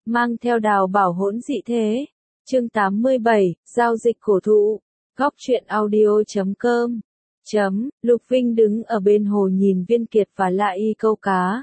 mang theo đào bảo hỗn dị thế. Chương 87, giao dịch cổ thụ. Góc truyện audio.com. Lục Vinh đứng ở bên hồ nhìn Viên Kiệt và La Y câu cá.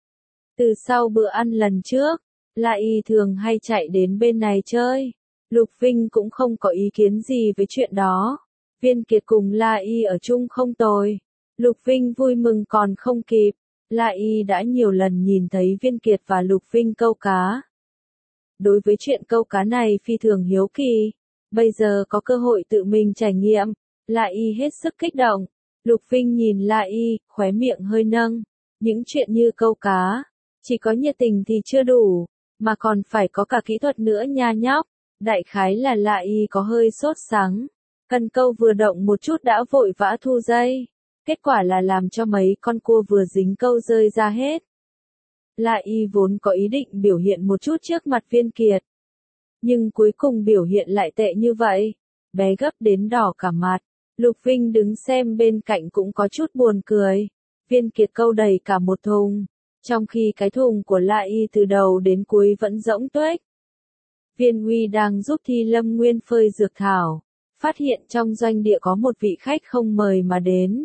Từ sau bữa ăn lần trước, La Y thường hay chạy đến bên này chơi. Lục Vinh cũng không có ý kiến gì với chuyện đó. Viên Kiệt cùng La Y ở chung không tồi. Lục Vinh vui mừng còn không kịp. La Y đã nhiều lần nhìn thấy Viên Kiệt và Lục Vinh câu cá. Đối với chuyện câu cá này phi thường hiếu kỳ. Bây giờ có cơ hội tự mình trải nghiệm. La Y hết sức kích động. Lục Vinh nhìn La Y, khóe miệng hơi nâng. Những chuyện như câu cá, chỉ có nhiệt tình thì chưa đủ, mà còn phải có cả kỹ thuật nữa nha nhóc. Đại khái là La Y có hơi sốt sắng. Cần câu vừa động một chút đã vội vã thu dây. Kết quả là làm cho mấy con cua vừa dính câu rơi ra hết. La Y vốn có ý định biểu hiện một chút trước mặt Viên Kiệt. Nhưng cuối cùng biểu hiện lại tệ như vậy. Bé gấp đến đỏ cả mặt. Lục Vinh đứng xem bên cạnh cũng có chút buồn cười. Viên Kiệt câu đầy cả một thùng. Trong khi cái thùng của La Y từ đầu đến cuối vẫn rỗng tuếch. Viên Huy đang giúp Thi Lâm Nguyên phơi dược thảo. Phát hiện trong doanh địa có một vị khách không mời mà đến.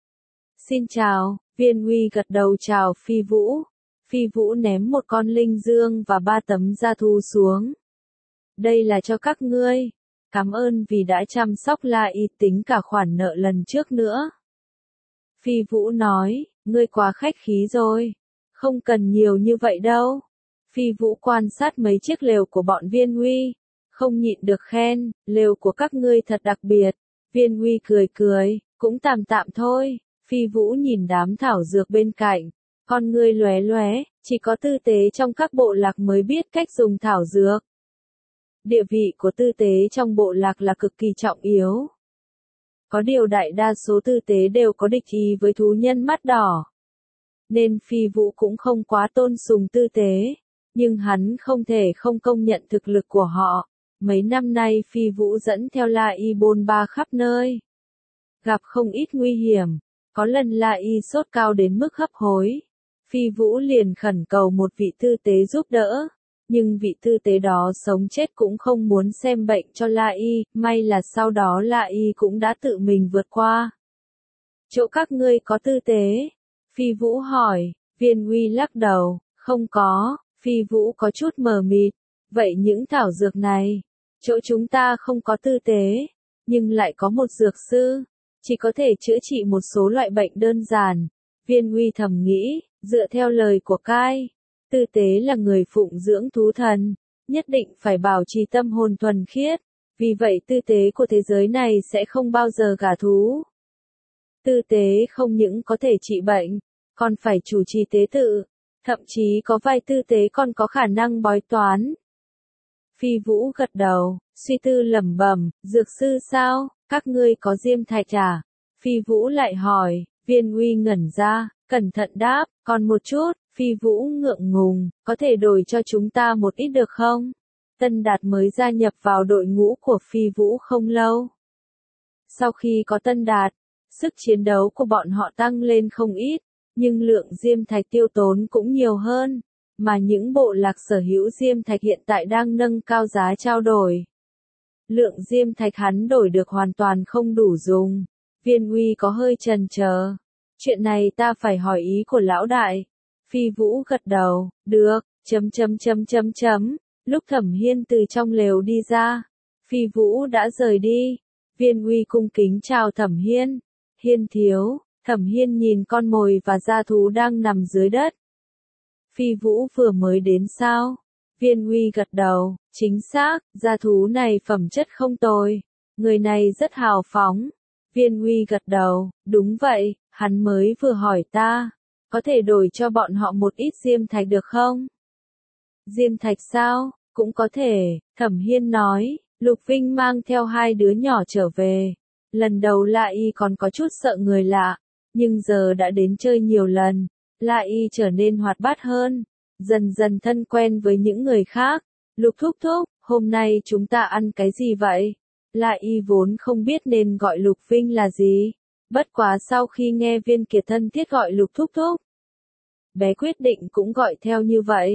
Xin chào, Viên Huy gật đầu chào Phi Vũ. Phi Vũ ném một con linh dương và 3 tấm da thú xuống. Đây là cho các ngươi. Cảm ơn vì đã chăm sóc La Y, tính cả khoản nợ lần trước nữa. Phi Vũ nói, ngươi quá khách khí rồi. Không cần nhiều như vậy đâu. Phi Vũ quan sát mấy chiếc lều của bọn Viên Huy. Không nhịn được khen, lều của các ngươi thật đặc biệt. Viên Huy cười cười, cũng tạm tạm thôi. Phi Vũ nhìn đám thảo dược bên cạnh. Con ngươi lóe lóe, chỉ có tư tế trong các bộ lạc mới biết cách dùng thảo dược. Địa vị của tư tế trong bộ lạc là cực kỳ trọng yếu. Có điều đại đa số tư tế đều có địch ý với thú nhân mắt đỏ. Nên Phi Vũ cũng không quá tôn sùng tư tế. Nhưng hắn không thể không công nhận thực lực của họ. Mấy năm nay Phi Vũ dẫn theo La Y bôn ba khắp nơi. Gặp không ít nguy hiểm. Có lần La Y sốt cao đến mức hấp hối. Phi Vũ liền khẩn cầu một vị tư tế giúp đỡ. Nhưng vị tư tế đó sống chết cũng không muốn xem bệnh cho La Y. May là sau đó La Y cũng đã tự mình vượt qua. Chỗ các ngươi có tư tế? Phi Vũ hỏi. Viên Huy lắc đầu. Không có. Phi Vũ có chút mờ mịt. Vậy những thảo dược này? Chỗ chúng ta không có tư tế. Nhưng lại có một dược sư. Chỉ có thể chữa trị một số loại bệnh đơn giản. Viên Huy thầm nghĩ, dựa theo lời của Cai. Tư tế là người phụng dưỡng thú thần. Nhất định phải bảo trì tâm hồn thuần khiết. Vì vậy tư tế của thế giới này sẽ không bao giờ gả thú. Tư tế không những có thể trị bệnh, còn phải chủ trì tế tự. Thậm chí có vài tư tế còn có khả năng bói toán. Phi Vũ gật đầu, suy tư lẩm bẩm, dược sư sao, các ngươi có diêm thạch à? Phi Vũ lại hỏi, Viên Huy ngẩn ra, cẩn thận đáp, còn một chút. Phi Vũ ngượng ngùng, có thể đổi cho chúng ta một ít được không? Tân Đạt mới gia nhập vào đội ngũ của Phi Vũ không lâu. Sau khi có Tân Đạt, sức chiến đấu của bọn họ tăng lên không ít. Nhưng lượng diêm thạch tiêu tốn cũng nhiều hơn, mà những bộ lạc sở hữu diêm thạch hiện tại đang nâng cao giá trao đổi. Lượng diêm thạch hắn đổi được hoàn toàn không đủ dùng. Viên Huy có hơi chần chờ. Chuyện này ta phải hỏi ý của lão đại. Phi Vũ gật đầu, được, Lúc Thẩm Hiên từ trong lều đi ra, Phi Vũ đã rời đi. Viên Huy cung kính chào Thẩm Hiên. Hiên thiếu. Thẩm Hiên nhìn con mồi và gia thú đang nằm dưới đất. Phi Vũ vừa mới đến sao? Viên Huy gật đầu, chính xác, gia thú này phẩm chất không tồi. Người này rất hào phóng. Viên Huy gật đầu, đúng vậy, hắn mới vừa hỏi ta. Có thể đổi cho bọn họ một ít diêm thạch được không? Diêm thạch sao? Cũng có thể, Thẩm Hiên nói. Lục Vinh mang theo 2 đứa nhỏ trở về. Lần đầu La Y còn có chút sợ người lạ. Nhưng giờ đã đến chơi nhiều lần, La Y trở nên hoạt bát hơn, dần dần thân quen với những người khác. Lục thúc thúc, hôm nay chúng ta ăn cái gì vậy? La Y vốn không biết nên gọi Lục Vinh là gì. Bất quá sau khi nghe Viên Kiệt thân thiết gọi Lục thúc thúc, bé quyết định cũng gọi theo như vậy.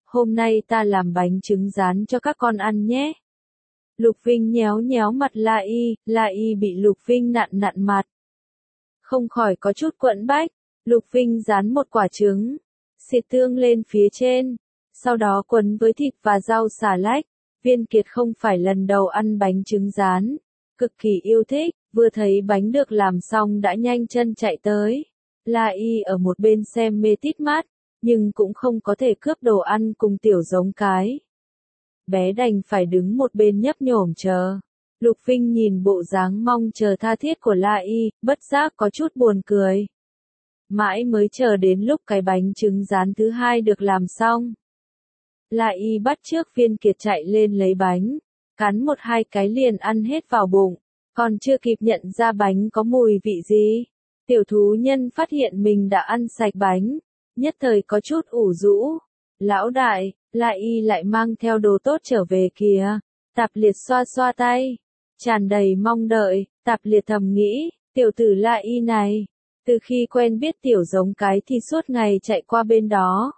hôm nay ta làm bánh trứng rán cho các con ăn nhé. Lục Vinh nhéo nhéo mặt La Y bị Lục Vinh nặn nặn mặt. Không khỏi có chút quẫn bách, Lục Vinh rán một quả trứng, xịt tương lên phía trên, sau đó quấn với thịt và rau xà lách. Viên Kiệt không phải lần đầu ăn bánh trứng rán, cực kỳ yêu thích, vừa thấy bánh được làm xong đã nhanh chân chạy tới. La Y ở một bên xem mê tít mắt, nhưng cũng không có thể cướp đồ ăn cùng tiểu giống cái. Bé đành phải đứng một bên nhấp nhổm chờ. Lục Vinh nhìn bộ dáng mong chờ tha thiết của La Y, bất giác có chút buồn cười. Mãi mới chờ đến lúc cái bánh trứng rán thứ hai được làm xong. La Y bắt chước Viên Kiệt chạy lên lấy bánh, cắn một hai cái liền ăn hết vào bụng, còn chưa kịp nhận ra bánh có mùi vị gì. Tiểu thú nhân phát hiện mình đã ăn sạch bánh, nhất thời có chút ủ rũ. Lão đại, La Y lại mang theo đồ tốt trở về kìa. Tạp Liệt xoa xoa tay, tràn đầy mong đợi. Tạp Liệt thầm nghĩ, tiểu tử La Y này, từ khi quen biết tiểu giống cái thì suốt ngày chạy qua bên đó.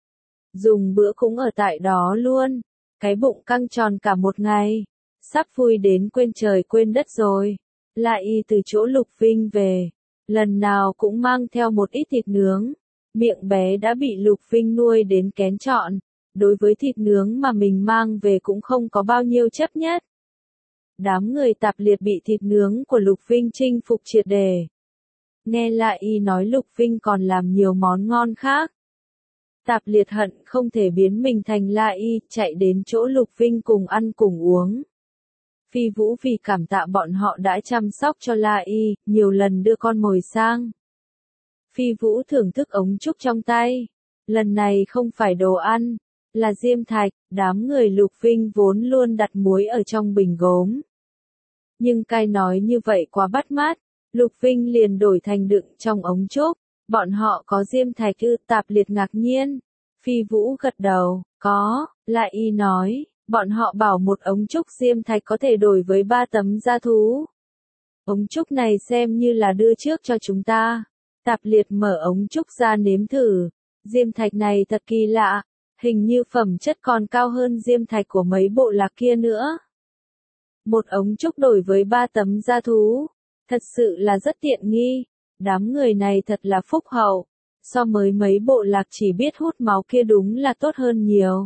Dùng bữa cũng ở tại đó luôn, cái bụng căng tròn cả một ngày, sắp vui đến quên trời quên đất rồi. La Y từ chỗ Lục Vinh về, lần nào cũng mang theo một ít thịt nướng, miệng bé đã bị Lục Vinh nuôi đến kén chọn, đối với thịt nướng mà mình mang về cũng không có bao nhiêu chấp nhất. Đám người Tạp Liệt bị thịt nướng của Lục Vinh chinh phục triệt để. Nghe La Y nói Lục Vinh còn làm nhiều món ngon khác. Tạp Liệt hận không thể biến mình thành La Y, chạy đến chỗ Lục Vinh cùng ăn cùng uống. Phi Vũ vì cảm tạ bọn họ đã chăm sóc cho La Y, nhiều lần đưa con mồi sang. Phi Vũ thưởng thức ống trúc trong tay. Lần này không phải đồ ăn, là diêm thạch. Đám người Lục Vinh vốn luôn đặt muối ở trong bình gốm. Nhưng cai nói như vậy quá bắt mắt, Lục Vinh liền đổi thành đựng trong ống trúc. Bọn họ có diêm thạch ư? Tạp Liệt ngạc nhiên. Phi Vũ gật đầu, có. La Y nói, bọn họ bảo một ống trúc diêm thạch có thể đổi với 3 tấm da thú. Ống trúc này xem như là đưa trước cho chúng ta. Tạp Liệt mở ống trúc ra nếm thử. Diêm thạch này thật kỳ lạ, hình như phẩm chất còn cao hơn diêm thạch của mấy bộ lạc kia nữa. Một ống trúc đổi với 3 tấm da thú, thật sự là rất tiện nghi. Đám người này thật là phúc hậu, so với mấy bộ lạc chỉ biết hút máu kia đúng là tốt hơn nhiều.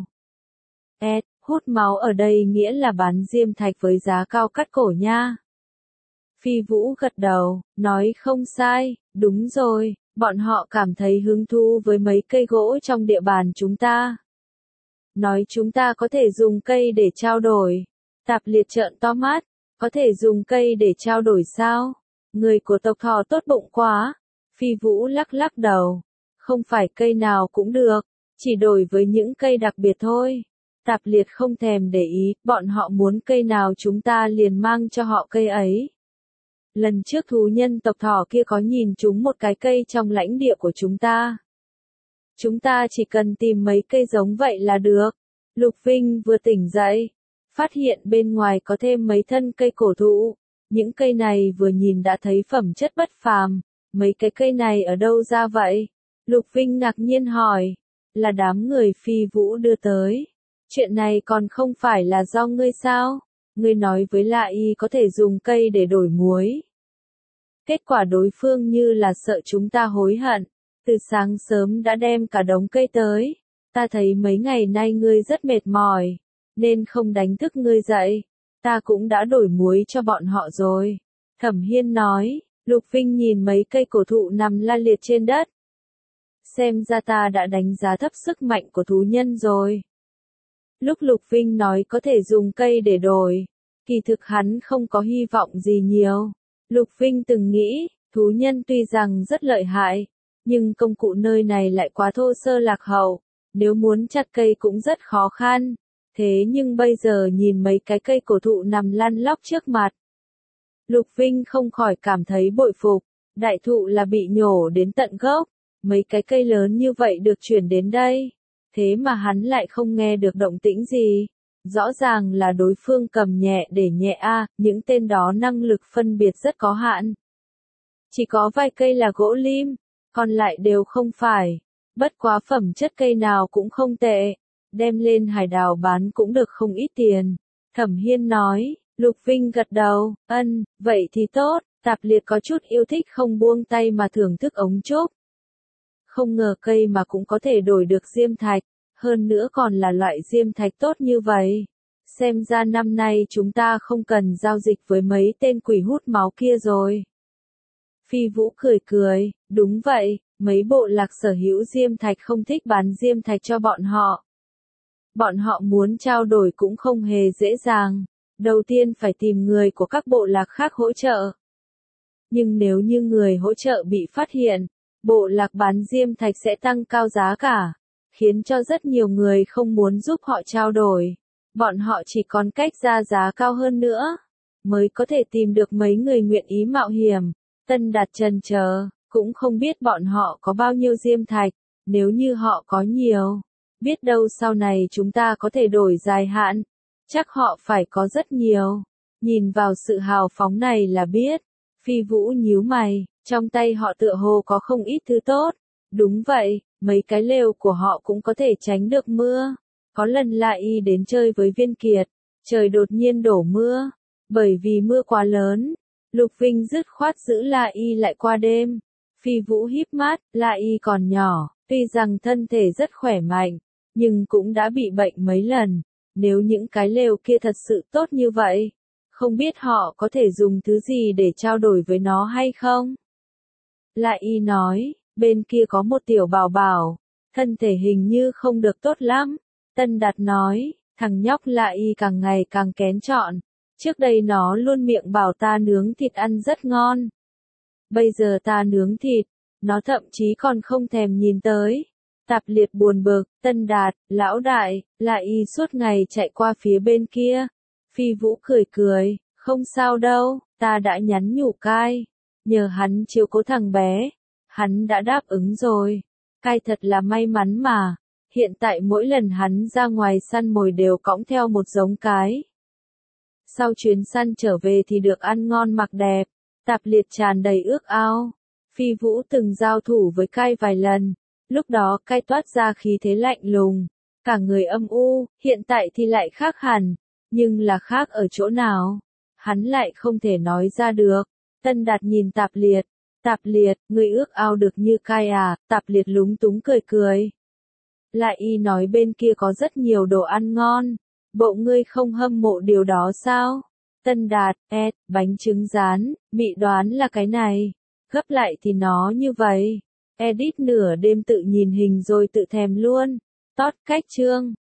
Hút máu ở đây nghĩa là bán diêm thạch với giá cao cắt cổ nha. Phi Vũ gật đầu, nói không sai, đúng rồi, bọn họ cảm thấy hứng thú với mấy cây gỗ trong địa bàn chúng ta. Nói chúng ta có thể dùng cây để trao đổi. Tạp Liệt trợn to mắt, có thể dùng cây để trao đổi sao? Người của tộc Thỏ tốt bụng quá. Phi Vũ lắc lắc đầu, không phải cây nào cũng được, chỉ đổi với những cây đặc biệt thôi. Tạp Liệt không thèm để ý, bọn họ muốn cây nào chúng ta liền mang cho họ cây ấy. Lần trước thú nhân tộc Thỏ kia có nhìn chúng một cái cây trong lãnh địa của chúng ta. Chúng ta chỉ cần tìm mấy cây giống vậy là được. Lục Vinh vừa tỉnh dậy, phát hiện bên ngoài có thêm mấy thân cây cổ thụ. Những cây này vừa nhìn đã thấy phẩm chất bất phàm. Mấy cái cây này ở đâu ra vậy? Lục Vinh ngạc nhiên hỏi. Là đám người Phi Vũ đưa tới. Chuyện này còn không phải là do ngươi sao? Ngươi nói với La Y có thể dùng cây để đổi muối. Kết quả đối phương như là sợ chúng ta hối hận. Từ sáng sớm đã đem cả đống cây tới. Ta thấy mấy ngày nay ngươi rất mệt mỏi, nên không đánh thức ngươi dậy. Ta cũng đã đổi muối cho bọn họ rồi. Thẩm Hiên nói. Lục Vinh nhìn mấy cây cổ thụ nằm la liệt trên đất. Xem ra ta đã đánh giá thấp sức mạnh của thú nhân rồi. Lúc Lục Vinh nói có thể dùng cây để đổi, kỳ thực hắn không có hy vọng gì nhiều. Lục Vinh từng nghĩ, thú nhân tuy rằng rất lợi hại, nhưng công cụ nơi này lại quá thô sơ lạc hậu, nếu muốn chặt cây cũng rất khó khăn. Thế nhưng bây giờ nhìn mấy cái cây cổ thụ nằm lăn lóc trước mặt, Lục Vinh không khỏi cảm thấy bội phục. Đại thụ là bị nhổ đến tận gốc, mấy cái cây lớn như vậy được chuyển đến đây, thế mà hắn lại không nghe được động tĩnh gì. Rõ ràng là đối phương cầm nhẹ để nhẹ a, những tên đó năng lực phân biệt rất có hạn. Chỉ có vài cây là gỗ lim, còn lại đều không phải. Bất quá phẩm chất cây nào cũng không tệ. đem lên hải đảo bán cũng được không ít tiền. Thẩm Hiên nói, Lục Vinh gật đầu, vậy thì tốt, Tạp Liệt có chút yêu thích không buông tay mà thưởng thức ống trúc. Không ngờ cây mà cũng có thể đổi được diêm thạch, hơn nữa còn là loại diêm thạch tốt như vậy. Xem ra năm nay chúng ta không cần giao dịch với mấy tên quỷ hút máu kia rồi. Phi Vũ cười cười, đúng vậy, mấy bộ lạc sở hữu diêm thạch không thích bán diêm thạch cho bọn họ. Bọn họ muốn trao đổi cũng không hề dễ dàng, đầu tiên phải tìm người của các bộ lạc khác hỗ trợ. Nhưng nếu như người hỗ trợ bị phát hiện, bộ lạc bán diêm thạch sẽ tăng cao giá cả, khiến cho rất nhiều người không muốn giúp họ trao đổi. Bọn họ chỉ còn cách ra giá cao hơn nữa, mới có thể tìm được mấy người nguyện ý mạo hiểm. Tân Đạt chần chờ, cũng không biết bọn họ có bao nhiêu diêm thạch, nếu như họ có nhiều, biết đâu sau này chúng ta có thể đổi dài hạn, chắc họ phải có rất nhiều. Nhìn vào sự hào phóng này là biết, Phi Vũ nhíu mày, trong tay họ tựa hồ có không ít thứ tốt. Đúng vậy, mấy cái lều của họ cũng có thể tránh được mưa. Có lần La Y đến chơi với Viên Kiệt, trời đột nhiên đổ mưa, bởi vì mưa quá lớn. Lục Vinh dứt khoát giữ La Y lại qua đêm. Phi Vũ híp mắt, La Y còn nhỏ, tuy rằng thân thể rất khỏe mạnh, nhưng cũng đã bị bệnh mấy lần. Nếu những cái lều kia thật sự tốt như vậy, không biết họ có thể dùng thứ gì để trao đổi với nó hay không? La Y nói, bên kia có một tiểu bảo bảo, thân thể hình như không được tốt lắm. Tân Đạt nói, thằng nhóc La Y càng ngày càng kén chọn. Trước đây nó luôn miệng bảo ta nướng thịt ăn rất ngon. Bây giờ ta nướng thịt, nó thậm chí còn không thèm nhìn tới. Tạp Liệt buồn bực, Tân Đạt, lão đại, La Y suốt ngày chạy qua phía bên kia. Phi Vũ cười cười, không sao đâu, ta đã nhắn nhủ Cai, nhờ hắn chiếu cố thằng bé. Hắn đã đáp ứng rồi. Cai thật là may mắn mà, hiện tại mỗi lần hắn ra ngoài săn mồi đều cõng theo một giống cái. Sau chuyến săn trở về thì được ăn ngon mặc đẹp, Tạp Liệt tràn đầy ước ao. Phi Vũ từng giao thủ với Cai vài lần, lúc đó Cai toát ra khí thế lạnh lùng, cả người âm u, hiện tại thì lại khác hẳn, nhưng là khác ở chỗ nào, hắn lại không thể nói ra được. Tân Đạt nhìn Tạp Liệt, ngươi ước ao được như Cai à? Tạp Liệt lúng túng cười cười. La Y nói bên kia có rất nhiều đồ ăn ngon. Bộ ngươi không hâm mộ điều đó sao? Tân Đạt, bánh trứng rán, mị đoán là cái này. Gấp lại thì nó như vậy. Edit nửa đêm tự nhìn hình rồi tự thèm luôn. Tót cách chương.